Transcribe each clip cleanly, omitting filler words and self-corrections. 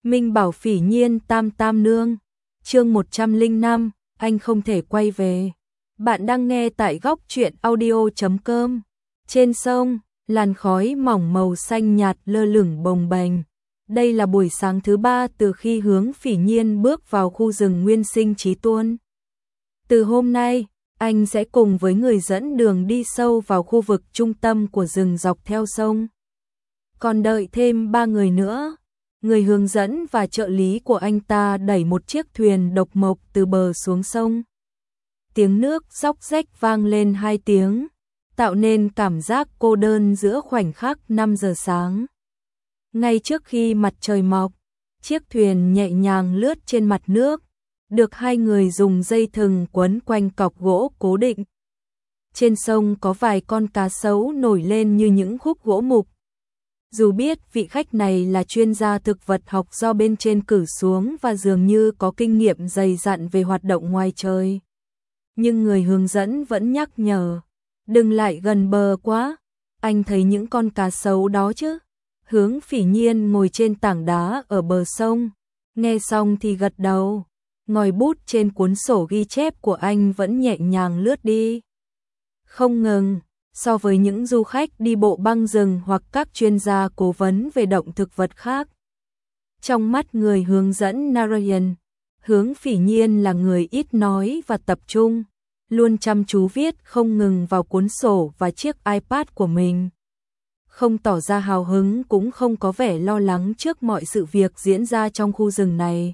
Minh bảo Phỉ Nhiên tam tam nương. Chương 105, anh không thể quay về. Bạn đang nghe tại góc truyện audio.com. Trên sông, làn khói mỏng màu xanh nhạt lơ lửng bồng bềnh. Đây là buổi sáng thứ 3 từ khi Hướng Phỉ Nhiên bước vào khu rừng nguyên sinh Chí Tuôn. Từ hôm nay, anh sẽ cùng với người dẫn đường đi sâu vào khu vực trung tâm của rừng dọc theo sông. Còn đợi thêm 3 người nữa. Người hướng dẫn và trợ lý của anh ta đẩy một chiếc thuyền độc mộc từ bờ xuống sông. Tiếng nước róc rách vang lên 2 tiếng, tạo nên cảm giác cô đơn giữa khoảnh khắc 5 giờ sáng. Ngay trước khi mặt trời mọc, chiếc thuyền nhẹ nhàng lướt trên mặt nước, được 2 người dùng dây thừng quấn quanh cọc gỗ cố định. Trên sông có vài con cá sấu nổi lên như những khúc gỗ mục. Dù biết vị khách này là chuyên gia thực vật học do bên trên cử xuống và dường như có kinh nghiệm dày dặn về hoạt động ngoài trời, nhưng người hướng dẫn vẫn nhắc nhở, đừng lại gần bờ quá, anh thấy những con cá sấu đó chứ. Hướng Phỉ Nhiên ngồi trên tảng đá ở bờ sông, nghe xong thì gật đầu, ngòi bút trên cuốn sổ ghi chép của anh vẫn nhẹ nhàng lướt đi. Không ngừng. So với những du khách đi bộ băng rừng hoặc các chuyên gia cố vấn về động thực vật khác. Trong mắt người hướng dẫn Narayan, Hướng Phỉ Nhiên là người ít nói và tập trung, luôn chăm chú viết không ngừng vào cuốn sổ và chiếc iPad của mình. Không tỏ ra hào hứng cũng không có vẻ lo lắng trước mọi sự việc diễn ra trong khu rừng này.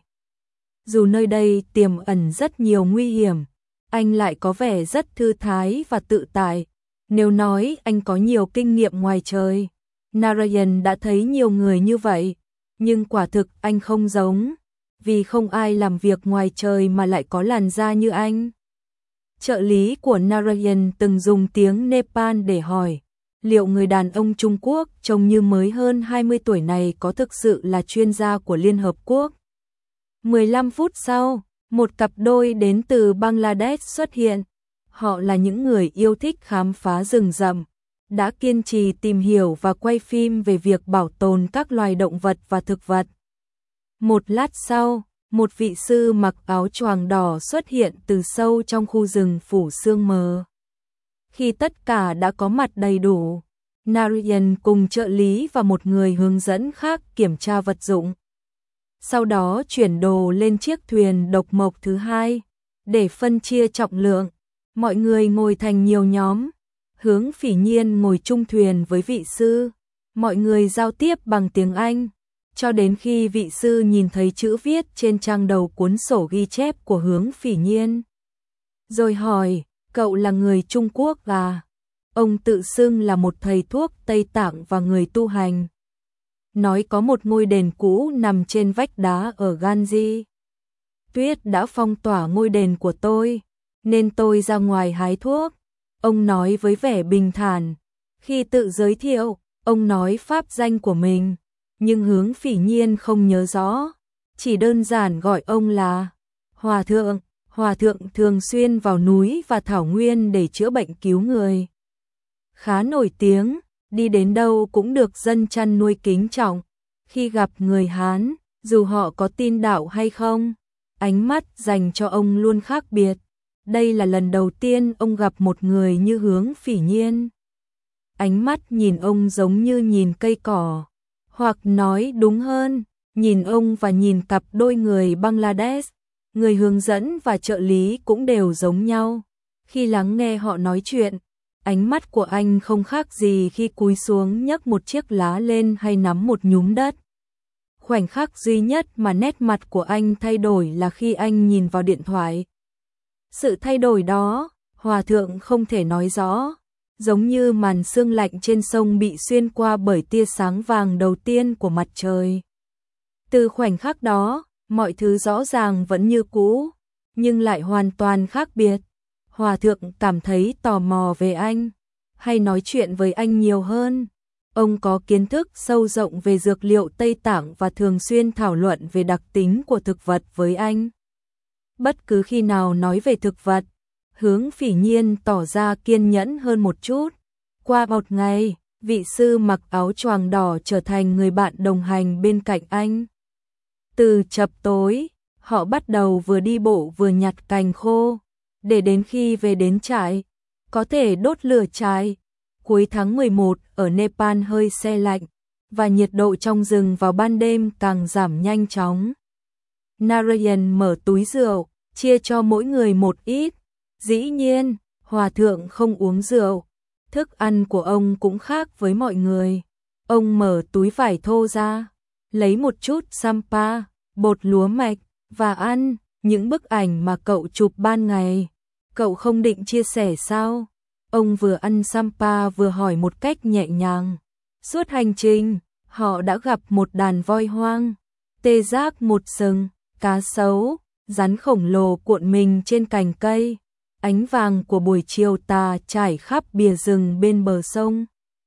Dù nơi đây tiềm ẩn rất nhiều nguy hiểm, anh lại có vẻ rất thư thái và tự tại. Nếu nói anh có nhiều kinh nghiệm ngoài trời, Narayan đã thấy nhiều người như vậy, nhưng quả thực anh không giống, vì không ai làm việc ngoài trời mà lại có làn da như anh. Trợ lý của Narayan từng dùng tiếng Nepal để hỏi, liệu người đàn ông Trung Quốc trông như mới hơn 20 tuổi này có thực sự là chuyên gia của Liên Hợp Quốc. 15 phút sau, một cặp đôi đến từ Bangladesh xuất hiện. Họ là những người yêu thích khám phá rừng rậm, đã kiên trì tìm hiểu và quay phim về việc bảo tồn các loài động vật và thực vật. Một lát sau, một vị sư mặc áo choàng đỏ xuất hiện từ sâu trong khu rừng phủ sương mờ. Khi tất cả đã có mặt đầy đủ, Narayan cùng trợ lý và một người hướng dẫn khác kiểm tra vật dụng. Sau đó chuyển đồ lên chiếc thuyền độc mộc thứ 2, để phân chia trọng lượng. Mọi người ngồi thành nhiều nhóm, Hướng Phỉ Nhiên ngồi chung thuyền với vị sư, mọi người giao tiếp bằng tiếng Anh, cho đến khi vị sư nhìn thấy chữ viết trên trang đầu cuốn sổ ghi chép của Hướng Phỉ Nhiên. Rồi hỏi, cậu là người Trung Quốc à? Ông tự xưng là một thầy thuốc Tây Tạng và người tu hành. Nói có một ngôi đền cũ nằm trên vách đá ở Ganji. Tuyết đã phong tỏa ngôi đền của tôi, nên tôi ra ngoài hái thuốc. Ông nói với vẻ bình thản. Khi tự giới thiệu, ông nói pháp danh của mình, nhưng Hướng Phỉ Nhiên không nhớ rõ, chỉ đơn giản gọi ông là Hòa Thượng. Hòa Thượng thường xuyên vào núi và thảo nguyên để chữa bệnh cứu người. Khá nổi tiếng, đi đến đâu cũng được dân chăn nuôi kính trọng. Khi gặp người Hán, dù họ có tin đạo hay không, ánh mắt dành cho ông luôn khác biệt. Đây là lần đầu tiên ông gặp một người như Hướng Phỉ Nhiên. Ánh mắt nhìn ông giống như nhìn cây cỏ, hoặc nói đúng hơn, nhìn ông và nhìn cặp đôi người Bangladesh, người hướng dẫn và trợ lý cũng đều giống nhau. Khi lắng nghe họ nói chuyện, ánh mắt của anh không khác gì khi cúi xuống nhấc một chiếc lá lên hay nắm một nhúm đất. Khoảnh khắc duy nhất mà nét mặt của anh thay đổi là khi anh nhìn vào điện thoại. Sự thay đổi đó, Hòa Thượng không thể nói rõ, giống như màn sương lạnh trên sông bị xuyên qua bởi tia sáng vàng đầu tiên của mặt trời. Từ khoảnh khắc đó, mọi thứ rõ ràng vẫn như cũ, nhưng lại hoàn toàn khác biệt. Hòa Thượng cảm thấy tò mò về anh, hay nói chuyện với anh nhiều hơn. Ông có kiến thức sâu rộng về dược liệu Tây Tạng và thường xuyên thảo luận về đặc tính của thực vật với anh. Bất cứ khi nào nói về thực vật, Hướng Phỉ Nhiên tỏ ra kiên nhẫn hơn một chút. Qua một ngày, vị sư mặc áo choàng đỏ trở thành người bạn đồng hành bên cạnh anh. Từ chập tối, họ bắt đầu vừa đi bộ vừa nhặt cành khô, để đến khi về đến trại, có thể đốt lửa trại. Cuối tháng 11 ở Nepal hơi se lạnh, và nhiệt độ trong rừng vào ban đêm càng giảm nhanh chóng. Narayan mở túi rượu, chia cho mỗi người một ít. Dĩ nhiên, hòa thượng không uống rượu. Thức ăn của ông cũng khác với mọi người. Ông mở túi vải thô ra, lấy một chút sampa, bột lúa mạch, và ăn những bức ảnh mà cậu chụp ban ngày. Cậu không định chia sẻ sao? Ông vừa ăn sampa vừa hỏi một cách nhẹ nhàng. Suốt hành trình, họ đã gặp một đàn voi hoang, tê giác một sừng, cá sấu, rắn khổng lồ cuộn mình trên cành cây. Ánh vàng của buổi chiều tà trải khắp bìa rừng bên bờ sông,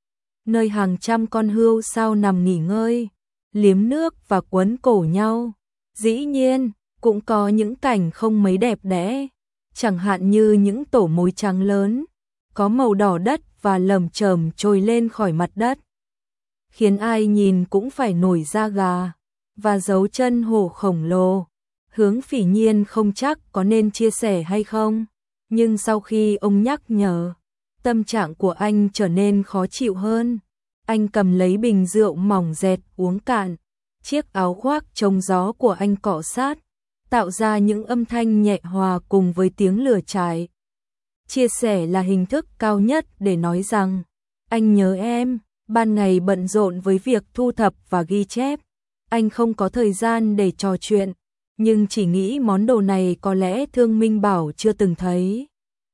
nơi hàng trăm con hươu sao nằm nghỉ ngơi, liếm nước và quấn cổ nhau. Dĩ nhiên, cũng có những cảnh không mấy đẹp đẽ, chẳng hạn như những tổ mối trắng lớn, có màu đỏ đất và lởm chởm trồi lên khỏi mặt đất, khiến ai nhìn cũng phải nổi da gà, và dấu chân hổ khổng lồ. Hướng Phỉ Nhiên không chắc có nên chia sẻ hay không, nhưng sau khi ông nhắc nhở, tâm trạng của anh trở nên khó chịu hơn. Anh cầm lấy bình rượu mỏng dẹt uống cạn, chiếc áo khoác chống gió của anh cọ sát, tạo ra những âm thanh nhẹ hòa cùng với tiếng lửa trại. Chia sẻ là hình thức cao nhất để nói rằng, anh nhớ em, ban ngày bận rộn với việc thu thập và ghi chép, anh không có thời gian để trò chuyện, nhưng chỉ nghĩ món đồ này có lẽ Thương Minh Bảo chưa từng thấy.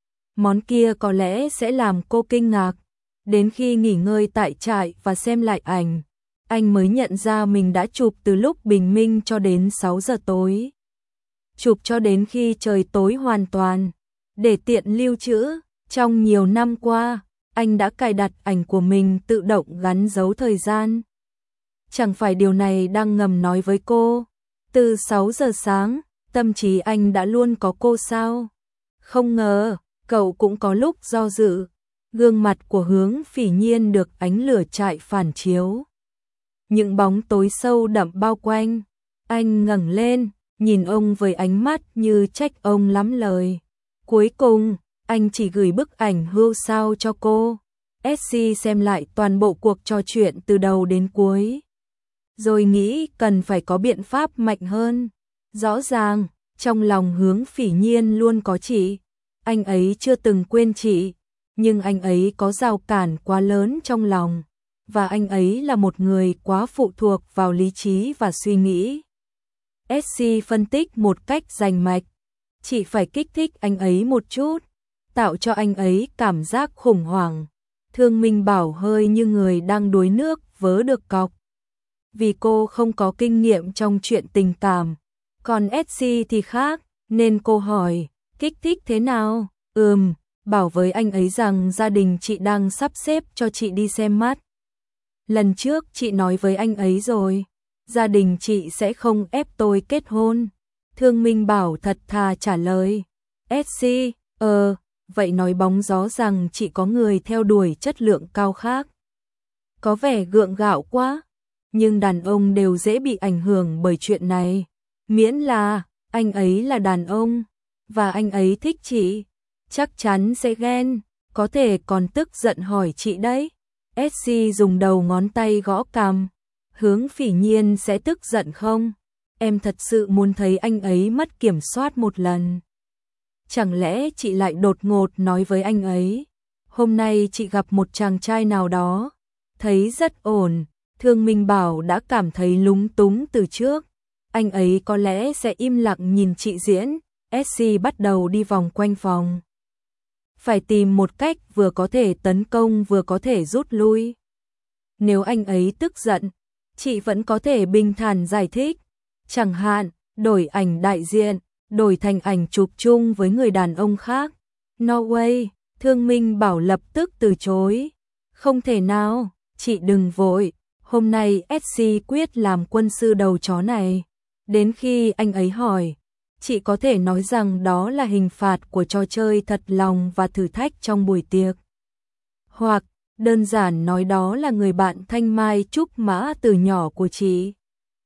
Món kia có lẽ sẽ làm cô kinh ngạc. Đến khi nghỉ ngơi tại trại và xem lại ảnh, anh mới nhận ra mình đã chụp từ lúc bình minh cho đến 6 giờ tối. Chụp cho đến khi trời tối hoàn toàn, để tiện lưu trữ. Trong nhiều năm qua, anh đã cài đặt ảnh của mình tự động gắn dấu thời gian. Chẳng phải điều này đang ngầm nói với cô, từ 6 giờ sáng, tâm trí anh đã luôn có cô sao? Không ngờ, cậu cũng có lúc do dự. Gương mặt của Hướng Phỉ Nhiên được ánh lửa trại phản chiếu. Những bóng tối sâu đậm bao quanh. Anh ngẩng lên, nhìn ông với ánh mắt như trách ông lắm lời. Cuối cùng, anh chỉ gửi bức ảnh hươu sao cho cô. SC xem lại toàn bộ cuộc trò chuyện từ đầu đến cuối, rồi nghĩ cần phải có biện pháp mạnh hơn. Rõ ràng, trong lòng Hướng Phỉ Nhiên luôn có chị. Anh ấy chưa từng quên chị, nhưng anh ấy có rào cản quá lớn trong lòng, và anh ấy là một người quá phụ thuộc vào lý trí và suy nghĩ. SC phân tích một cách rành mạch, chị phải kích thích anh ấy một chút, tạo cho anh ấy cảm giác khủng hoảng. Thương Minh Bảo hơi như người đang đuối nước vớ được cọc, vì cô không có kinh nghiệm trong chuyện tình cảm, còn SC thì khác, nên cô hỏi, kích thích thế nào? Bảo với anh ấy rằng gia đình chị đang sắp xếp cho chị đi xem mắt. Lần trước chị nói với anh ấy rồi, gia đình chị sẽ không ép tôi kết hôn. Thương Minh Bảo thật thà trả lời. SC, vậy nói bóng gió rằng chị có người theo đuổi chất lượng cao khác. Có vẻ gượng gạo quá, nhưng đàn ông đều dễ bị ảnh hưởng bởi chuyện này. Miễn là, anh ấy là đàn ông, và anh ấy thích chị, chắc chắn sẽ ghen, có thể còn tức giận hỏi chị đấy. SC dùng đầu ngón tay gõ cằm. Hướng Phỉ Nhiên sẽ tức giận không? Em thật sự muốn thấy anh ấy mất kiểm soát một lần. Chẳng lẽ chị lại đột ngột nói với anh ấy, hôm nay chị gặp một chàng trai nào đó, thấy rất ổn. Thương Minh Bảo đã cảm thấy lúng túng từ trước. Anh ấy có lẽ sẽ im lặng nhìn chị diễn. SC bắt đầu đi vòng quanh phòng. Phải tìm một cách vừa có thể tấn công vừa có thể rút lui. Nếu anh ấy tức giận, chị vẫn có thể bình thản giải thích. Chẳng hạn, đổi ảnh đại diện, đổi thành ảnh chụp chung với người đàn ông khác. No way, Thương Minh Bảo lập tức từ chối. Không thể nào, chị đừng vội. Hôm nay SC quyết làm quân sư đầu chó này. Đến khi anh ấy hỏi, chị có thể nói rằng đó là hình phạt của trò chơi thật lòng và thử thách trong buổi tiệc. Hoặc, đơn giản nói đó là người bạn thanh mai trúc mã từ nhỏ của chị.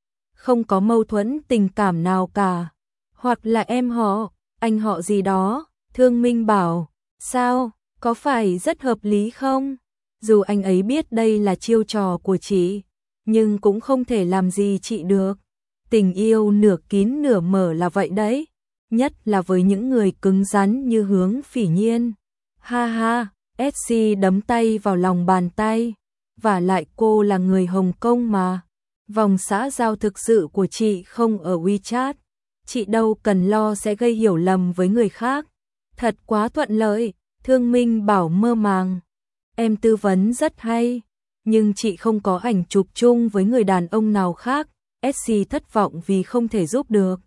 không có mâu thuẫn tình cảm nào cả. Hoặc là em họ, anh họ gì đó, Thương Minh bảo, sao, có phải rất hợp lý không? Dù anh ấy biết đây là chiêu trò của chị, nhưng cũng không thể làm gì chị được. Tình yêu nửa kín nửa mở là vậy đấy, nhất là với những người cứng rắn như Hướng Phỉ Nhiên. Ha ha, SC đấm tay vào lòng bàn tay, vả lại cô là người Hồng Kông mà. Vòng xã giao thực sự của chị không ở WeChat, chị đâu cần lo sẽ gây hiểu lầm với người khác. Thật quá thuận lợi, Thương Minh bảo mơ màng. Em tư vấn rất hay, nhưng chị không có ảnh chụp chung với người đàn ông nào khác. SC thất vọng vì không thể giúp được.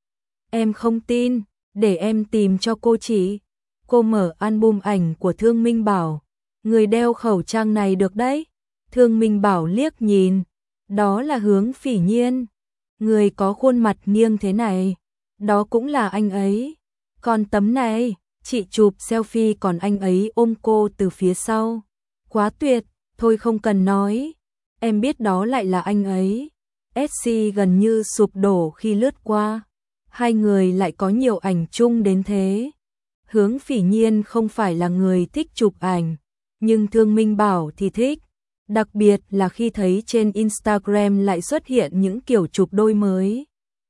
Em không tin, để em tìm cho cô chị. Cô mở album ảnh của Thương Minh Bảo. Người đeo khẩu trang này được đấy. Thương Minh Bảo liếc nhìn. Đó là Hướng Phỉ Nhiên. Người có khuôn mặt nghiêng thế này. Đó cũng là anh ấy. Còn tấm này, chị chụp selfie còn anh ấy ôm cô từ phía sau. Quá tuyệt, thôi không cần nói. Em biết đó lại là anh ấy. SC gần như sụp đổ khi lướt qua. Hai người lại có nhiều ảnh chung đến thế. Hướng Phỉ Nhiên không phải là người thích chụp ảnh, nhưng Thương Minh Bảo thì thích. Đặc biệt là khi thấy trên Instagram lại xuất hiện những kiểu chụp đôi mới.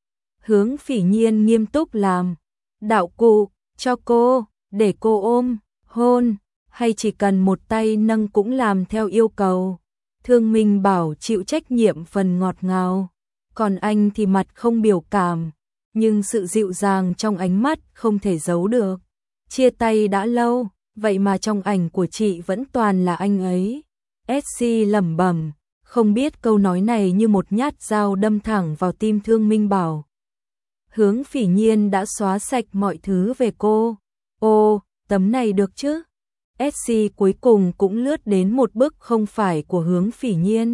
Hướng Phỉ Nhiên nghiêm túc làm. Đạo cụ, cho cô, để cô ôm, hôn, hay chỉ cần một tay nâng cũng làm theo yêu cầu. Thương Minh Bảo chịu trách nhiệm phần ngọt ngào, còn anh thì mặt không biểu cảm, nhưng sự dịu dàng trong ánh mắt không thể giấu được. Chia tay đã lâu, vậy mà trong ảnh của chị vẫn toàn là anh ấy. SC lẩm bẩm, không biết câu nói này như một nhát dao đâm thẳng vào tim Thương Minh Bảo. Hướng Phỉ Nhiên đã xóa sạch mọi thứ về cô. Ô, tấm này được chứ? SC cuối cùng cũng lướt đến một bức không phải của Hướng Phỉ Nhiên.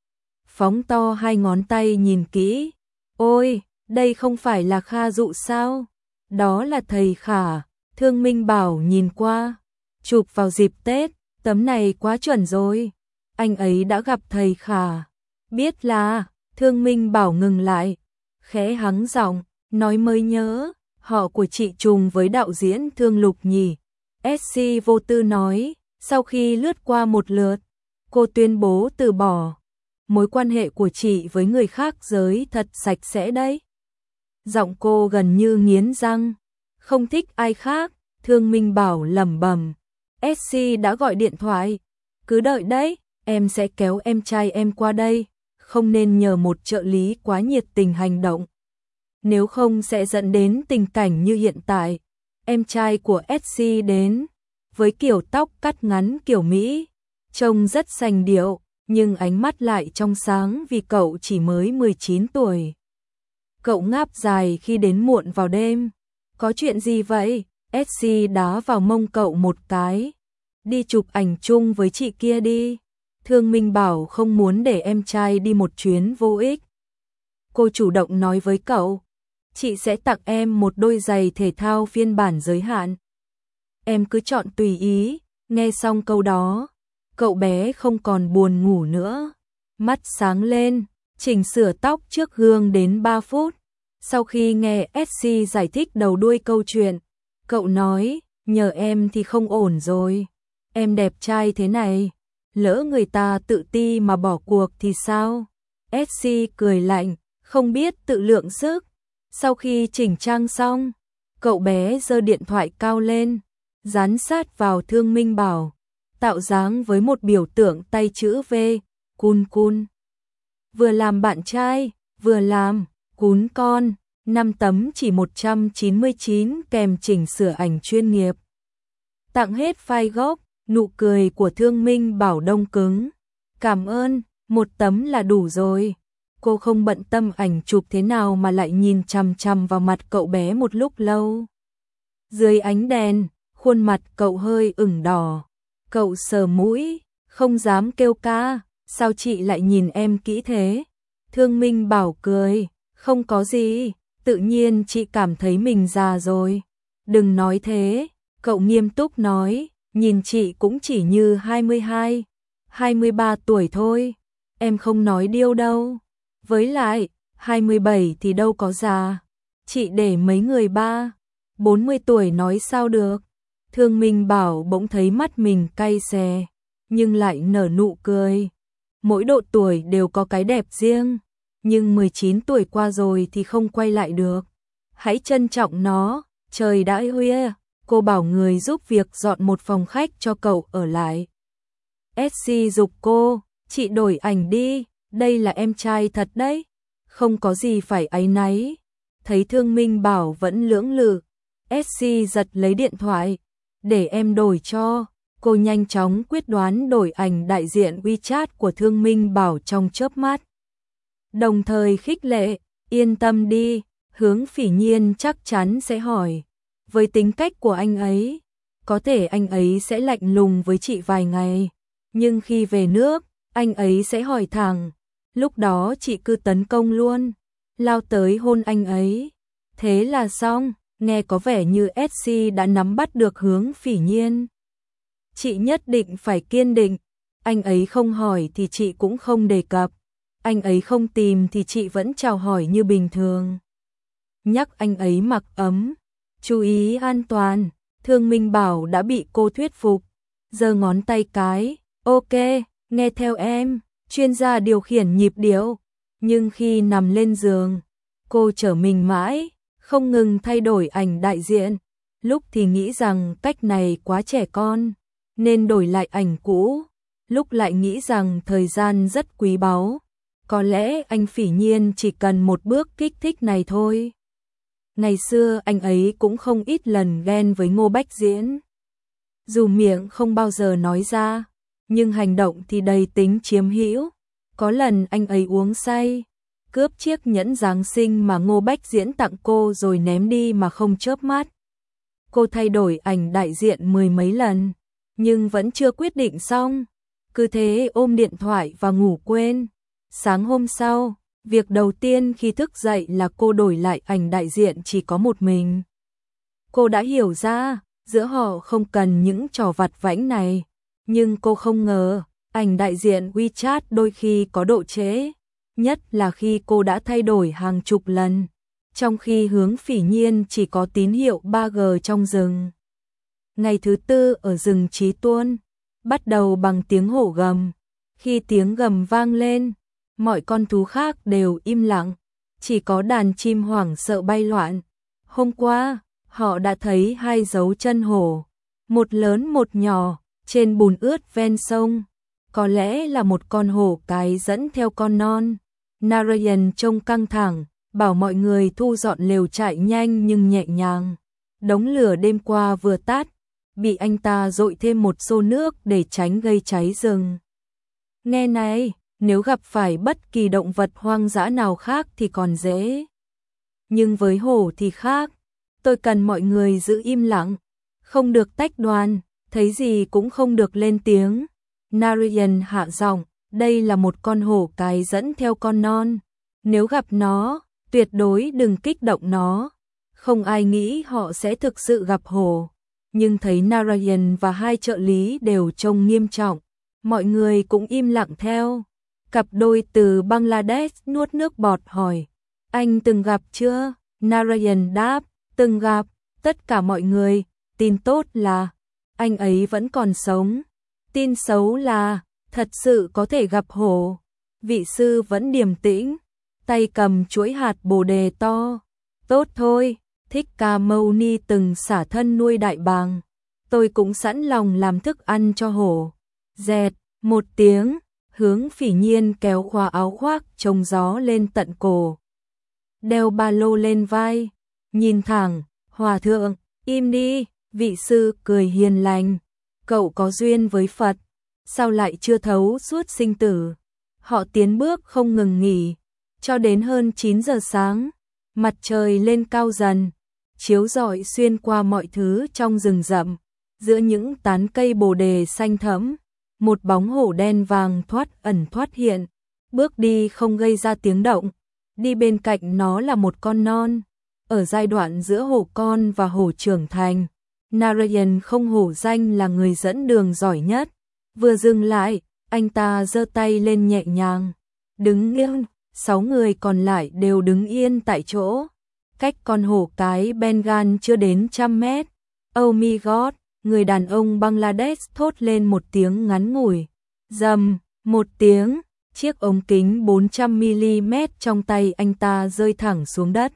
Phóng to hai ngón tay nhìn kỹ. Ôi, đây không phải là Kha Dụ sao? Đó là thầy Khả. Thương Minh Bảo nhìn qua. Chụp vào dịp Tết, tấm này quá chuẩn rồi. Anh ấy đã gặp thầy Khả. Biết là, Thương Minh Bảo ngừng lại. Khẽ hắng giọng, nói mới nhớ, họ của chị trùng với đạo diễn Thương Lục nhỉ. SC vô tư nói, sau khi lướt qua một lượt, cô tuyên bố từ bỏ. Mối quan hệ của chị với người khác giới thật sạch sẽ đấy. Giọng cô gần như nghiến răng, không thích ai khác. Thương Minh Bảo lẩm bẩm, SC đã gọi điện thoại, cứ đợi đấy, em sẽ kéo em trai em qua đây, không nên nhờ một trợ lý quá nhiệt tình hành động. Nếu không sẽ dẫn đến tình cảnh như hiện tại. Em trai của SC đến, với kiểu tóc cắt ngắn kiểu Mỹ, trông rất sành điệu, nhưng ánh mắt lại trong sáng vì cậu chỉ mới 19 tuổi. Cậu ngáp dài khi đến muộn vào đêm. Có chuyện gì vậy? SC đá vào mông cậu một cái. Đi chụp ảnh chung với chị kia đi. Thương Minh Bảo không muốn để em trai đi một chuyến vô ích. Cô chủ động nói với cậu, chị sẽ tặng em một đôi giày thể thao phiên bản giới hạn. Em cứ chọn tùy ý. Nghe xong câu đó, cậu bé không còn buồn ngủ nữa. Mắt sáng lên, chỉnh sửa tóc trước gương đến 3 phút. Sau khi nghe SC giải thích đầu đuôi câu chuyện, cậu nói, nhờ em thì không ổn rồi. Em đẹp trai thế này, lỡ người ta tự ti mà bỏ cuộc thì sao? SC cười lạnh, không biết tự lượng sức. Sau khi chỉnh trang xong, cậu bé giơ điện thoại cao lên, dán sát vào Thương Minh Bảo, tạo dáng với một biểu tượng tay chữ V, cun cun. Vừa làm bạn trai, vừa làm cún con, 5 tấm chỉ 199 kèm chỉnh sửa ảnh chuyên nghiệp. Tặng hết file gốc, nụ cười của Thương Minh Bảo đông cứng. Cảm ơn, một tấm là đủ rồi. Cô không bận tâm ảnh chụp thế nào mà lại nhìn chằm chằm vào mặt cậu bé một lúc lâu. Dưới ánh đèn, khuôn mặt cậu hơi ửng đỏ. Cậu sờ mũi, không dám kêu ca, sao chị lại nhìn em kỹ thế? Thương Minh Bảo cười, không có gì, tự nhiên chị cảm thấy mình già rồi. Đừng nói thế, cậu nghiêm túc nói, nhìn chị cũng chỉ như 22, 23 tuổi thôi. Em không nói điêu đâu. Với lại, 27 thì đâu có già. Chị để mấy người 40 tuổi nói sao được. Thương Minh Bảo bỗng thấy mắt mình cay xè, nhưng lại nở nụ cười. Mỗi độ tuổi đều có cái đẹp riêng, nhưng 19 tuổi qua rồi thì không quay lại được. Hãy trân trọng nó, trời đã khuya. Cô bảo người giúp việc dọn một phòng khách cho cậu ở lại. SC giục cô, chị đổi ảnh đi, đây là em trai thật đấy, không có gì phải áy náy. Thấy Thương Minh Bảo vẫn lưỡng lự, SC giật lấy điện thoại, để em đổi cho. Cô nhanh chóng quyết đoán đổi ảnh đại diện WeChat của Thương Minh Bảo trong chớp mắt. Đồng thời khích lệ, yên tâm đi, Hướng Phỉ Nhiên chắc chắn sẽ hỏi. Với tính cách của anh ấy, có thể anh ấy sẽ lạnh lùng với chị vài ngày, nhưng khi về nước, anh ấy sẽ hỏi thẳng. Lúc đó chị cứ tấn công luôn, lao tới hôn anh ấy. Thế là xong, nghe có vẻ như SC đã nắm bắt được Hướng Phỉ Nhiên. Chị nhất định phải kiên định, anh ấy không hỏi thì chị cũng không đề cập, anh ấy không tìm thì chị vẫn chào hỏi như bình thường. Nhắc anh ấy mặc ấm, chú ý an toàn. Thương Minh Bảo đã bị cô thuyết phục, giơ ngón tay cái, ok, nghe theo em, chuyên gia điều khiển nhịp điệu. Nhưng khi nằm lên giường, cô trở mình mãi, không ngừng thay đổi ảnh đại diện. Lúc thì nghĩ rằng cách này quá trẻ con, nên đổi lại ảnh cũ. Lúc lại nghĩ rằng thời gian rất quý báu, có lẽ anh Phỉ Nhiên chỉ cần một bước kích thích này thôi. Ngày xưa anh ấy cũng không ít lần ghen với Ngô Bách Diễn. Dù miệng không bao giờ nói ra, nhưng hành động thì đầy tính chiếm hữu. Có lần anh ấy uống say, cướp chiếc nhẫn Giáng sinh mà Ngô Bách Diễn tặng cô rồi ném đi mà không chớp mắt. Cô thay đổi ảnh đại diện mười mấy lần, nhưng vẫn chưa quyết định xong. Cứ thế ôm điện thoại và ngủ quên. Sáng hôm sau, việc đầu tiên khi thức dậy là cô đổi lại ảnh đại diện chỉ có một mình. Cô đã hiểu ra, giữa họ không cần những trò vặt vãnh này, nhưng cô không ngờ, ảnh đại diện WeChat đôi khi có độ trễ, nhất là khi cô đã thay đổi hàng chục lần, trong khi Hướng Phỉ Nhiên chỉ có tín hiệu 3G trong rừng. Ngày thứ tư ở rừng Chí Tuôn, bắt đầu bằng tiếng hổ gầm. Khi tiếng gầm vang lên, mọi con thú khác đều im lặng, chỉ có đàn chim hoảng sợ bay loạn. Hôm qua, họ đã thấy hai dấu chân hổ, một lớn một nhỏ, trên bùn ướt ven sông. Có lẽ là một con hổ cái dẫn theo con non. Narayan trông căng thẳng, bảo mọi người thu dọn lều trại nhanh nhưng nhẹ nhàng. Đống lửa đêm qua vừa tắt, bị anh ta dội thêm một xô nước để tránh gây cháy rừng. Nghe này, nếu gặp phải bất kỳ động vật hoang dã nào khác thì còn dễ. Nhưng với hổ thì khác, tôi cần mọi người giữ im lặng, không được tách đoàn, thấy gì cũng không được lên tiếng. Narayan hạ giọng, đây là một con hổ cái dẫn theo con non. Nếu gặp nó, tuyệt đối đừng kích động nó. Không ai nghĩ họ sẽ thực sự gặp hổ. Nhưng thấy Narayan và hai trợ lý đều trông nghiêm trọng, mọi người cũng im lặng theo. Cặp đôi từ Bangladesh nuốt nước bọt hỏi, anh từng gặp chưa? Narayan đáp, từng gặp. Tất cả mọi người, tin tốt là anh ấy vẫn còn sống. Tin xấu là thật sự có thể gặp hổ. Vị sư vẫn điềm tĩnh, tay cầm chuỗi hạt bồ đề to. Tốt thôi, Thích Ca Mâu Ni từng xả thân nuôi đại bàng, tôi cũng sẵn lòng làm thức ăn cho hổ. Dẹt, một tiếng, Hướng Phỉ Nhiên kéo khóa áo khoác chống gió lên tận cổ, đeo ba lô lên vai, nhìn thẳng, hòa thượng, im đi. Vị sư cười hiền lành, cậu có duyên với Phật, sao lại chưa thấu suốt sinh tử. Họ tiến bước không ngừng nghỉ, cho đến hơn 9 giờ sáng, mặt trời lên cao dần, chiếu rọi xuyên qua mọi thứ trong rừng rậm. Giữa những tán cây bồ đề xanh thẫm, một bóng hổ đen vàng thoát ẩn thoát hiện, bước đi không gây ra tiếng động. Đi bên cạnh nó là một con non, ở giai đoạn giữa hổ con và hổ trưởng thành. Narayan không hổ danh là người dẫn đường giỏi nhất. Vừa dừng lại, anh ta giơ tay lên nhẹ nhàng, đứng yên, 6 người còn lại đều đứng yên tại chỗ, cách con hổ cái Bengal chưa đến 100 mét. Oh my god, người đàn ông Bangladesh thốt lên một tiếng ngắn ngủi. Rầm, một tiếng, chiếc ống kính 400mm trong tay anh ta rơi thẳng xuống đất.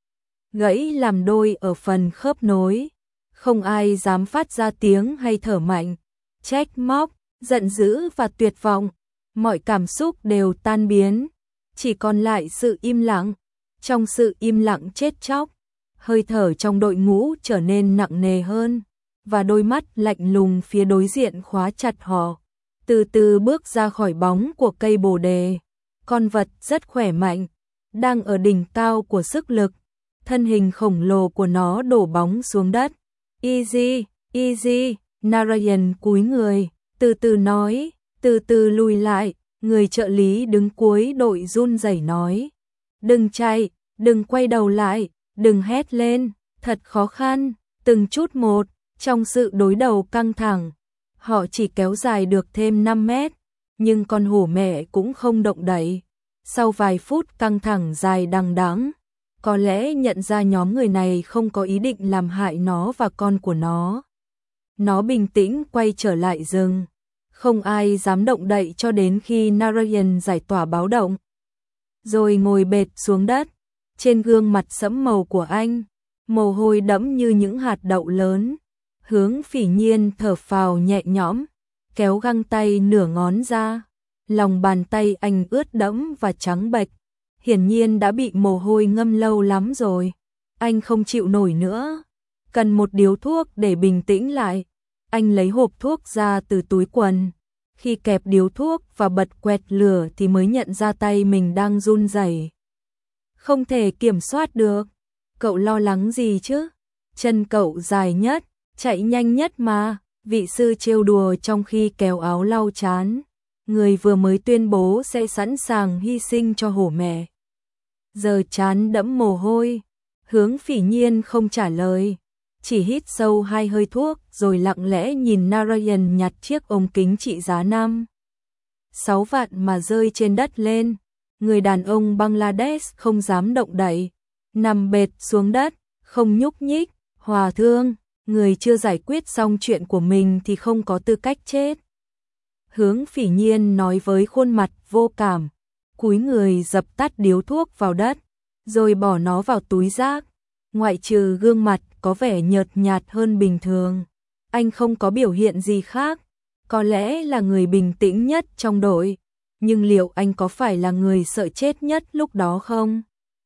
Gãy làm đôi ở phần khớp nối. Không ai dám phát ra tiếng hay thở mạnh. Trách móc, giận dữ và tuyệt vọng. Mọi cảm xúc đều tan biến. Chỉ còn lại sự im lặng. Trong sự im lặng chết chóc, hơi thở trong đội ngũ trở nên nặng nề hơn. Và đôi mắt lạnh lùng phía đối diện khóa chặt họ. Từ từ bước ra khỏi bóng của cây bồ đề. Con vật rất khỏe mạnh, đang ở đỉnh cao của sức lực. Thân hình khổng lồ của nó đổ bóng xuống đất. Easy, easy, Narayan cúi người, từ từ nói, từ từ lùi lại. Người trợ lý đứng cuối đội run rẩy nói. Đừng chạy, đừng quay đầu lại, đừng hét lên, thật khó khăn, từng chút một, trong sự đối đầu căng thẳng. Họ chỉ kéo dài được thêm 5 mét, nhưng con hổ mẹ cũng không động đậy. Sau vài phút căng thẳng dài đằng đẵng, có lẽ nhận ra nhóm người này không có ý định làm hại nó và con của nó. Nó bình tĩnh quay trở lại rừng. Không ai dám động đậy cho đến khi Narayan giải tỏa báo động. Rồi ngồi bệt xuống đất. Trên gương mặt sẫm màu của anh, mồ hôi đẫm như những hạt đậu lớn. Hướng Phỉ Nhiên thở phào nhẹ nhõm, kéo găng tay nửa ngón ra. Lòng bàn tay anh ướt đẫm và trắng bệch, hiển nhiên đã bị mồ hôi ngâm lâu lắm rồi. Anh không chịu nổi nữa, cần một điếu thuốc để bình tĩnh lại. Anh lấy hộp thuốc ra từ túi quần. Khi kẹp điếu thuốc và bật quẹt lửa thì mới nhận ra tay mình đang run rẩy. Không thể kiểm soát được. Cậu lo lắng gì chứ? Chân cậu dài nhất, chạy nhanh nhất mà. Vị sư trêu đùa trong khi kéo áo lau trán. Người vừa mới tuyên bố sẽ sẵn sàng hy sinh cho hổ mẹ. Giờ trán đẫm mồ hôi. Hướng Phỉ Nhiên không trả lời, chỉ hít sâu 2 hơi thuốc rồi lặng lẽ nhìn Narayan nhặt chiếc ống kính trị giá 5-6 vạn mà rơi trên đất lên. Người đàn ông Bangladesh không dám động đậy, nằm bệt xuống đất, không nhúc nhích. Hòa thượng, người chưa giải quyết xong chuyện của mình thì không có tư cách chết. Hướng Phỉ Nhiên nói với khuôn mặt vô cảm, cúi người dập tắt điếu thuốc vào đất, rồi bỏ nó vào túi rác. Ngoại trừ gương mặt có vẻ nhợt nhạt hơn bình thường, anh không có biểu hiện gì khác. Có lẽ là người bình tĩnh nhất trong đội, nhưng liệu anh có phải là người sợ chết nhất lúc đó không?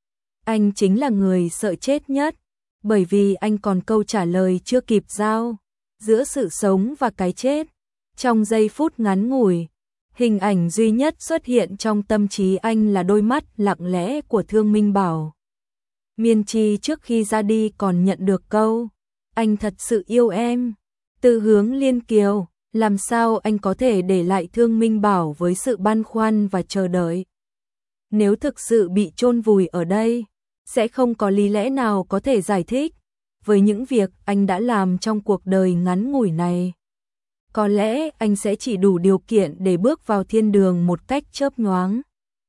Anh chính là người sợ chết nhất, bởi vì anh còn câu trả lời chưa kịp giao, giữa sự sống và cái chết. Trong giây phút ngắn ngủi, hình ảnh duy nhất xuất hiện trong tâm trí anh là đôi mắt lặng lẽ của Thương Minh Bảo. Miên Chi trước khi ra đi còn nhận được câu, anh thật sự yêu em. Từ Hướng Liên Kiều, làm sao anh có thể để lại Thương Minh Bảo với sự băn khoăn và chờ đợi? Nếu thực sự bị chôn vùi ở đây, sẽ không có lý lẽ nào có thể giải thích với những việc anh đã làm trong cuộc đời ngắn ngủi này. Có lẽ anh sẽ chỉ đủ điều kiện để bước vào thiên đường một cách chớp nhoáng.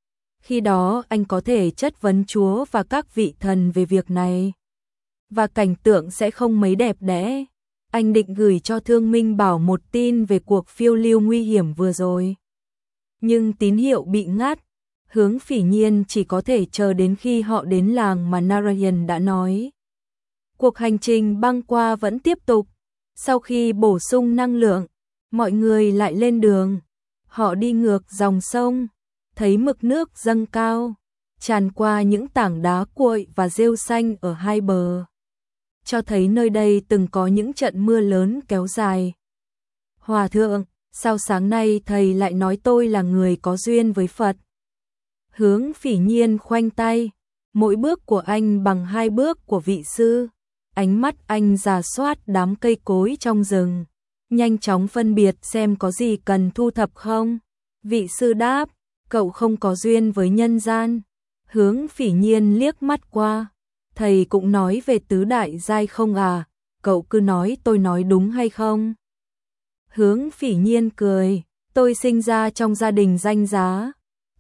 Khi đó anh có thể chất vấn Chúa và các vị thần về việc này. Và cảnh tượng sẽ không mấy đẹp đẽ. Anh định gửi cho Thương Minh Bảo một tin về cuộc phiêu lưu nguy hiểm vừa rồi. Nhưng tín hiệu bị ngắt. Hướng Phỉ Nhiên chỉ có thể chờ đến khi họ đến làng mà Narayan đã nói. Cuộc hành trình băng qua vẫn tiếp tục. Sau khi bổ sung năng lượng, mọi người lại lên đường. Họ đi ngược dòng sông, thấy mực nước dâng cao, tràn qua những tảng đá cuội và rêu xanh ở hai bờ, cho thấy nơi đây từng có những trận mưa lớn kéo dài. Hòa thượng, sao sáng nay thầy lại nói tôi là người có duyên với Phật? Hướng Phỉ Nhiên khoanh tay, mỗi bước của anh bằng 2 bước của vị sư. Ánh mắt anh rà soát đám cây cối trong rừng, nhanh chóng phân biệt xem có gì cần thu thập không. Vị sư đáp, cậu không có duyên với nhân gian. Hướng Phỉ Nhiên liếc mắt qua, thầy cũng nói về tứ đại giai không à, cậu cứ nói tôi nói đúng hay không? Hướng Phỉ Nhiên cười, tôi sinh ra trong gia đình danh giá,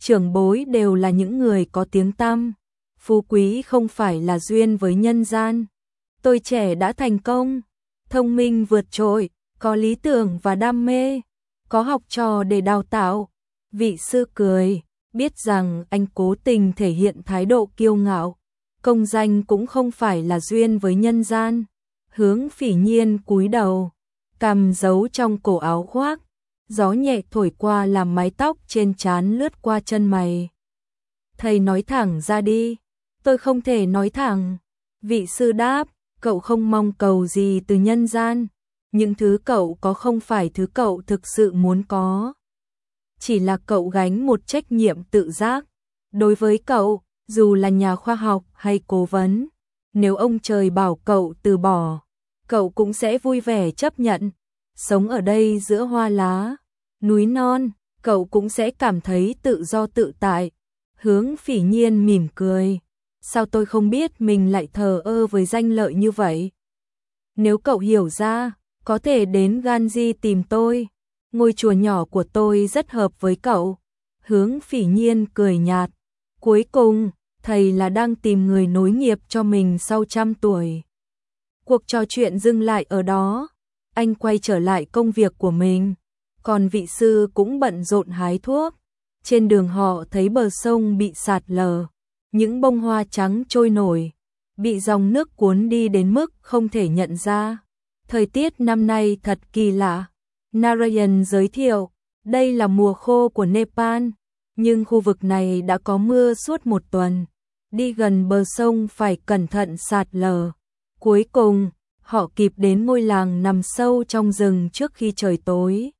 trưởng bối đều là những người có tiếng tăm, phú quý không phải là duyên với nhân gian. Tôi trẻ đã thành công, thông minh vượt trội, có lý tưởng và đam mê, có học trò để đào tạo. Vị sư cười, biết rằng anh cố tình thể hiện thái độ kiêu ngạo, công danh cũng không phải là duyên với nhân gian. Hướng Phỉ Nhiên cúi đầu, cằm giấu trong cổ áo khoác, gió nhẹ thổi qua làm mái tóc trên trán lướt qua chân mày. Thầy nói thẳng ra đi. Tôi không thể nói thẳng. Vị sư đáp, cậu không mong cầu gì từ nhân gian. Những thứ cậu có không phải thứ cậu thực sự muốn có. Chỉ là cậu gánh một trách nhiệm tự giác. Đối với cậu, dù là nhà khoa học hay cố vấn, nếu ông trời bảo cậu từ bỏ, cậu cũng sẽ vui vẻ chấp nhận. Sống ở đây giữa hoa lá, núi non, cậu cũng sẽ cảm thấy tự do tự tại. Hướng Phỉ Nhiên mỉm cười. Sao tôi không biết mình lại thờ ơ với danh lợi như vậy? Nếu cậu hiểu ra, có thể đến Ganji tìm tôi. Ngôi chùa nhỏ của tôi rất hợp với cậu. Hướng Phỉ Nhiên cười nhạt. Cuối cùng, thầy là đang tìm người nối nghiệp cho mình sau 100 tuổi. Cuộc trò chuyện dừng lại ở đó. Anh quay trở lại công việc của mình. Còn vị sư cũng bận rộn hái thuốc. Trên đường họ thấy bờ sông bị sạt lở. Những bông hoa trắng trôi nổi, bị dòng nước cuốn đi đến mức không thể nhận ra. Thời tiết năm nay thật kỳ lạ. Narayan giới thiệu, đây là mùa khô của Nepal, nhưng khu vực này đã có mưa suốt 1 tuần. Đi gần bờ sông phải cẩn thận sạt lở. Cuối cùng, họ kịp đến ngôi làng nằm sâu trong rừng trước khi trời tối.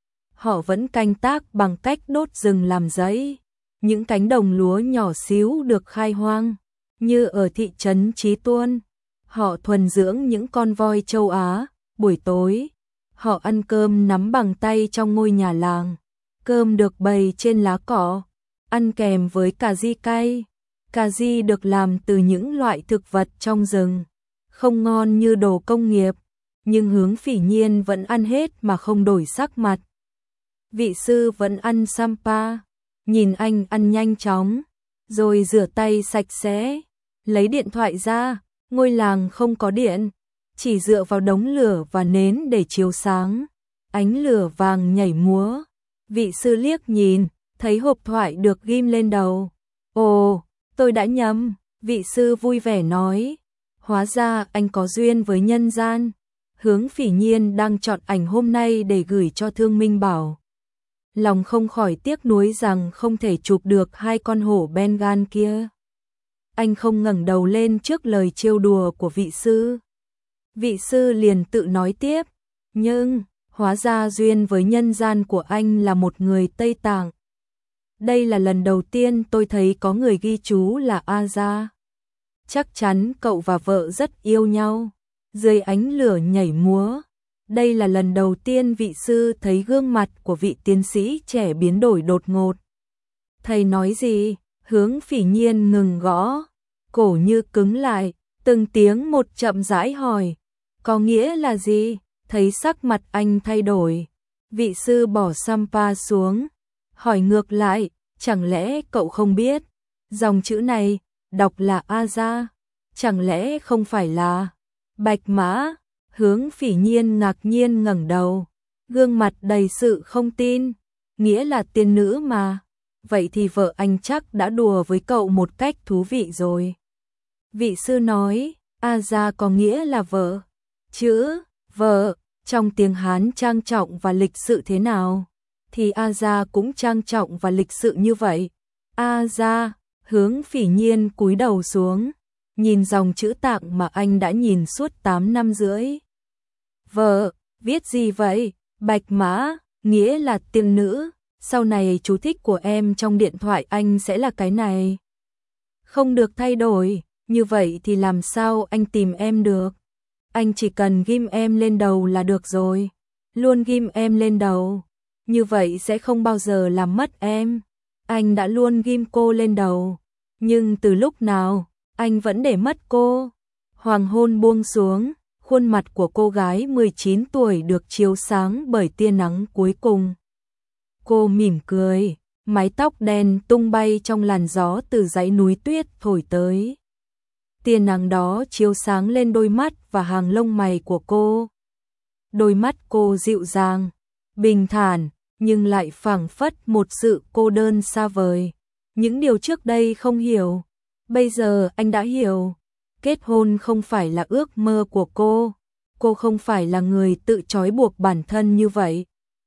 Họ vẫn canh tác bằng cách đốt rừng làm rẫy. Những cánh đồng lúa nhỏ xíu được khai hoang, như ở thị trấn Chí Tuôn. Họ thuần dưỡng những con voi châu Á. Buổi tối, họ ăn cơm nắm bằng tay trong ngôi nhà làng. Cơm được bày trên lá cỏ, ăn kèm với cà ri cay. Cà ri được làm từ những loại thực vật trong rừng, không ngon như đồ công nghiệp, nhưng Hướng Phỉ Nhiên vẫn ăn hết mà không đổi sắc mặt. Vị sư vẫn ăn sampa. Nhìn anh ăn nhanh chóng, rồi rửa tay sạch sẽ, lấy điện thoại ra. Ngôi làng không có điện, chỉ dựa vào đống lửa và nến để chiếu sáng. Ánh lửa vàng nhảy múa. Vị sư liếc nhìn, thấy hộp thoại được ghim lên đầu. Ồ, tôi đã nhầm. Vị sư vui vẻ nói. Hóa ra anh có duyên với nhân gian. Hướng Phỉ Nhiên đang chọn ảnh hôm nay để gửi cho Thương Minh Bảo. Lòng không khỏi tiếc nuối rằng không thể chụp được 2 con hổ Bengal kia. Anh không ngẩng đầu lên trước lời trêu đùa của vị sư. Vị sư liền tự nói tiếp, nhưng hóa ra duyên với nhân gian của anh là một người Tây Tạng. Đây là lần đầu tiên tôi thấy có người ghi chú là Aza. Chắc chắn cậu và vợ rất yêu nhau. Dưới ánh lửa nhảy múa. Đây là lần đầu tiên vị sư thấy gương mặt của vị tiến sĩ trẻ biến đổi đột ngột. Thầy nói gì? Hướng Phỉ Nhiên ngừng gõ, cổ như cứng lại, từng tiếng một chậm rãi hỏi. Có nghĩa là gì? Thấy sắc mặt anh thay đổi. Vị sư bỏ sampa xuống, hỏi ngược lại, chẳng lẽ cậu không biết? Dòng chữ này, đọc là Aza, chẳng lẽ không phải là Bạch Mã? Hướng Phỉ Nhiên ngạc nhiên ngẩng đầu, gương mặt đầy sự không tin. Nghĩa là tiên nữ mà. Vậy thì vợ anh chắc đã đùa với cậu một cách thú vị rồi. Vị sư nói, Aza có nghĩa là vợ. Chữ vợ trong tiếng Hán trang trọng và lịch sự thế nào, thì Aza cũng trang trọng và lịch sự như vậy. Aza. Hướng Phỉ Nhiên cúi đầu xuống, nhìn dòng chữ Tạng mà anh đã nhìn suốt 8 năm rưỡi. Vợ, viết gì vậy? Bạch Mã, nghĩa là tiên nữ. Sau này chú thích của em trong điện thoại anh sẽ là cái này. Không được thay đổi, như vậy thì làm sao anh tìm em được? Anh chỉ cần ghim em lên đầu là được rồi. Luôn ghim em lên đầu, như vậy sẽ không bao giờ làm mất em. Anh đã luôn ghim cô lên đầu, nhưng từ lúc nào anh vẫn để mất cô. Hoàng hôn buông xuống, khuôn mặt của cô gái 19 tuổi được chiếu sáng bởi tia nắng cuối cùng. Cô mỉm cười, mái tóc đen tung bay trong làn gió từ dãy núi tuyết thổi tới. Tia nắng đó chiếu sáng lên đôi mắt và hàng lông mày của cô. Đôi mắt cô dịu dàng, bình thản, nhưng lại phảng phất một sự cô đơn xa vời. Những điều trước đây không hiểu, bây giờ anh đã hiểu. Kết hôn không phải là ước mơ của cô không phải là người tự trói buộc bản thân như vậy.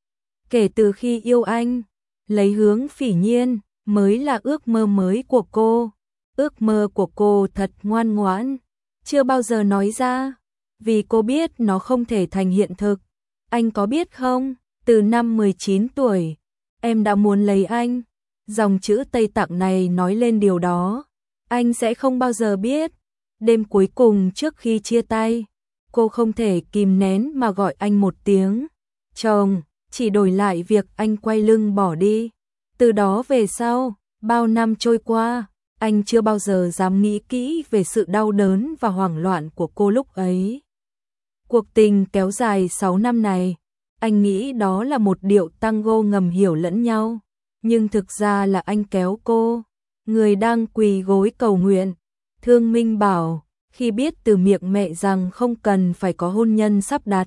Kể từ khi yêu anh, lấy Hướng Phỉ Nhiên mới là ước mơ mới của cô. Ước mơ của cô thật ngoan ngoãn, chưa bao giờ nói ra, vì cô biết nó không thể thành hiện thực. Anh có biết không, từ năm 19 tuổi, em đã muốn lấy anh. Dòng chữ Tây Tạng này nói lên điều đó. Anh sẽ không bao giờ biết. Đêm cuối cùng trước khi chia tay, cô không thể kìm nén mà gọi anh một tiếng chồng, chỉ đổi lại việc anh quay lưng bỏ đi. Từ đó về sau, bao năm trôi qua, anh chưa bao giờ dám nghĩ kỹ về sự đau đớn và hoảng loạn của cô lúc ấy. Cuộc tình kéo dài 6 năm này, anh nghĩ đó là một điệu tango ngầm hiểu lẫn nhau, nhưng thực ra là anh kéo cô, người đang quỳ gối cầu nguyện. Thương Minh bảo, khi biết từ miệng mẹ rằng không cần phải có hôn nhân sắp đặt,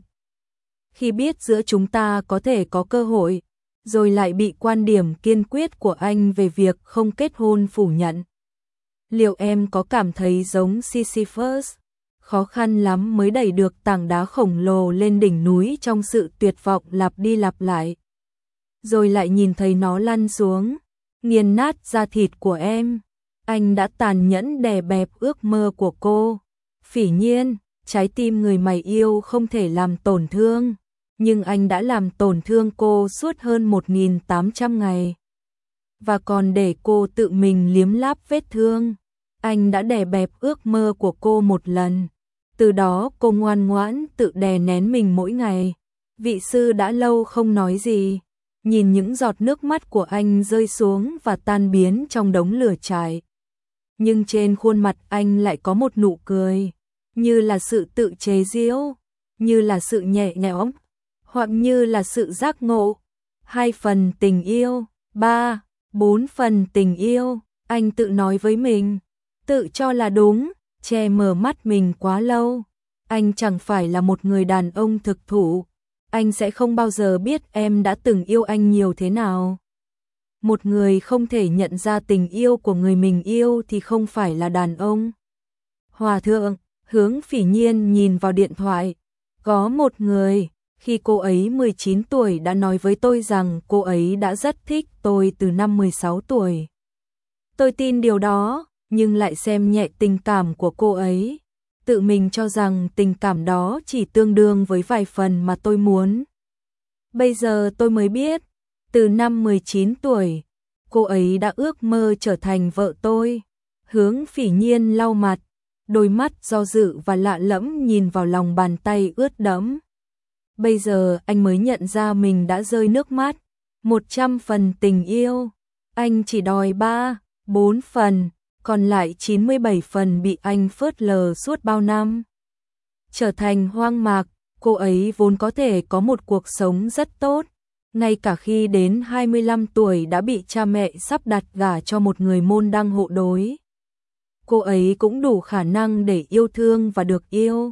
khi biết giữa chúng ta có thể có cơ hội, rồi lại bị quan điểm kiên quyết của anh về việc không kết hôn phủ nhận. Liệu em có cảm thấy giống Sisyphus, khó khăn lắm mới đẩy được tảng đá khổng lồ lên đỉnh núi trong sự tuyệt vọng lặp đi lặp lại, rồi lại nhìn thấy nó lăn xuống, nghiền nát da thịt của em. Anh đã tàn nhẫn đè bẹp ước mơ của cô. Phỉ Nhiên, trái tim người mày yêu không thể làm tổn thương, nhưng anh đã làm tổn thương cô suốt hơn 1.800 ngày. Và còn để cô tự mình liếm láp vết thương. Anh đã đè bẹp ước mơ của cô một lần. Từ đó cô ngoan ngoãn tự đè nén mình mỗi ngày. Vị sư đã lâu không nói gì, nhìn những giọt nước mắt của anh rơi xuống và tan biến trong đống lửa trại. Nhưng trên khuôn mặt anh lại có một nụ cười, như là sự tự chế giễu, như là sự nhẹ nhõm, hoặc như là sự giác ngộ. 2 phần tình yêu, 3, 4 phần tình yêu, anh tự nói với mình, tự cho là đúng, che mờ mắt mình quá lâu. Anh chẳng phải là một người đàn ông thực thụ, anh sẽ không bao giờ biết em đã từng yêu anh nhiều thế nào. Một người không thể nhận ra tình yêu của người mình yêu thì không phải là đàn ông. Hòa thượng, Hướng Phỉ Nhiên nhìn vào điện thoại. Có một người, khi cô ấy 19 tuổi đã nói với tôi rằng cô ấy đã rất thích tôi từ năm 16 tuổi. Tôi tin điều đó, nhưng lại xem nhẹ tình cảm của cô ấy. Tự mình cho rằng tình cảm đó chỉ tương đương với vài phần mà tôi muốn. Bây giờ tôi mới biết, từ năm 19 tuổi, cô ấy đã ước mơ trở thành vợ tôi. Hướng Phỉ Nhiên lau mặt, đôi mắt do dự và lạ lẫm nhìn vào lòng bàn tay ướt đẫm. Bây giờ anh mới nhận ra mình đã rơi nước mắt. 100 phần tình yêu, anh chỉ đòi 3, 4 phần, còn lại 97 phần bị anh phớt lờ suốt bao năm. Trở thành hoang mạc, cô ấy vốn có thể có một cuộc sống rất tốt. Ngay cả khi đến 25 tuổi đã bị cha mẹ sắp đặt gả cho một người môn đăng hộ đối. Cô ấy cũng đủ khả năng để yêu thương và được yêu.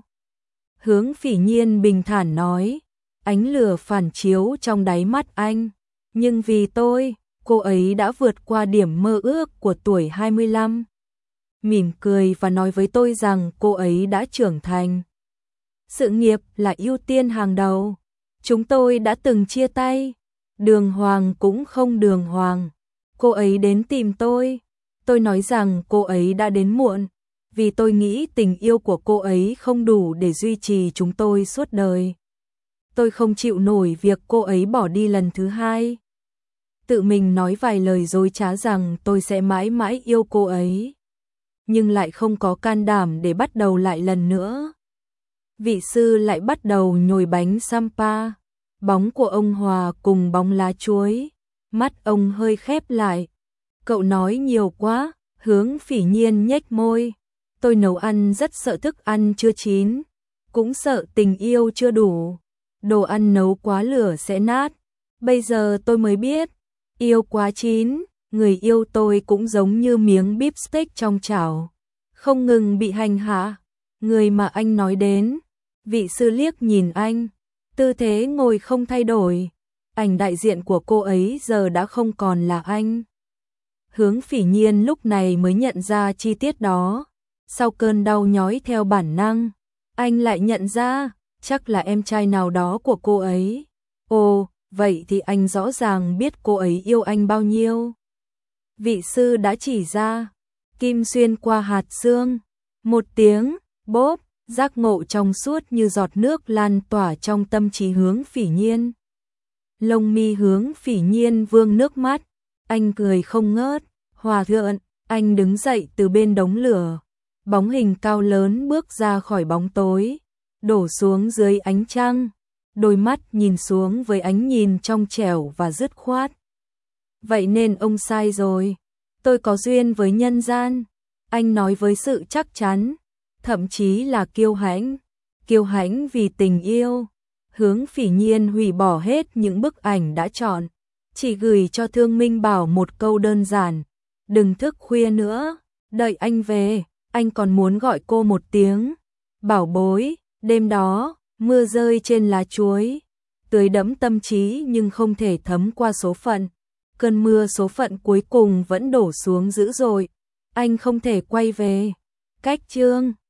Hướng Phỉ Nhiên bình thản nói, ánh lửa phản chiếu trong đáy mắt anh. Nhưng vì tôi, cô ấy đã vượt qua điểm mơ ước của tuổi 25. Mỉm cười và nói với tôi rằng cô ấy đã trưởng thành. Sự nghiệp là ưu tiên hàng đầu. Chúng tôi đã từng chia tay, đường hoàng cũng không đường hoàng. Cô ấy đến tìm tôi nói rằng cô ấy đã đến muộn, vì tôi nghĩ tình yêu của cô ấy không đủ để duy trì chúng tôi suốt đời. Tôi không chịu nổi việc cô ấy bỏ đi lần thứ hai. Tự mình nói vài lời dối trá rằng tôi sẽ mãi mãi yêu cô ấy, nhưng lại không có can đảm để bắt đầu lại lần nữa. Vị sư lại bắt đầu nhồi bánh sampa, bóng của ông hòa cùng bóng lá chuối. Mắt ông hơi khép lại. Cậu nói nhiều quá. Hướng Phỉ Nhiên nhếch môi. Tôi nấu ăn rất sợ thức ăn chưa chín, cũng sợ tình yêu chưa đủ. Đồ ăn nấu quá lửa sẽ nát. Bây giờ tôi mới biết, Yêu quá chín, người yêu tôi cũng giống như miếng beef steak trong chảo, không ngừng bị hành hạ. Người mà anh nói đến. Vị sư liếc nhìn anh, tư thế ngồi không thay đổi. Ảnh đại diện của cô ấy giờ đã không còn là anh. Hướng Phỉ Nhiên lúc này mới nhận ra chi tiết đó. Sau cơn đau nhói theo bản năng, anh lại nhận ra, chắc là em trai nào đó của cô ấy. Ồ, vậy thì anh rõ ràng biết cô ấy yêu anh bao nhiêu. Vị sư đã chỉ ra, kim xuyên qua hạt xương. Một tiếng, bốp, giác ngộ trong suốt như giọt nước lan tỏa trong tâm trí Hướng Phỉ Nhiên. Lông mi Hướng Phỉ Nhiên vương nước mắt, anh cười không ngớt. Hòa thượng, anh đứng dậy từ bên đống lửa. Bóng hình cao lớn bước ra khỏi bóng tối, đổ xuống dưới ánh trăng. Đôi mắt nhìn xuống với ánh nhìn trong trẻo và dứt khoát. Vậy nên ông sai rồi. Tôi có duyên với nhân gian. Anh nói với sự chắc chắn, thậm chí là kiêu hãnh. Kiêu hãnh vì tình yêu. Hướng Phỉ Nhiên hủy bỏ hết những bức ảnh đã chọn, chỉ gửi cho Thương Minh Bảo một câu đơn giản. Đừng thức khuya nữa, đợi anh về, anh còn muốn gọi cô một tiếng. Bảo bối. Đêm đó, mưa rơi trên lá chuối, tưới đẫm tâm trí nhưng không thể thấm qua số phận. Cơn mưa số phận cuối cùng vẫn đổ xuống dữ dội. Anh không thể quay về. Cách chương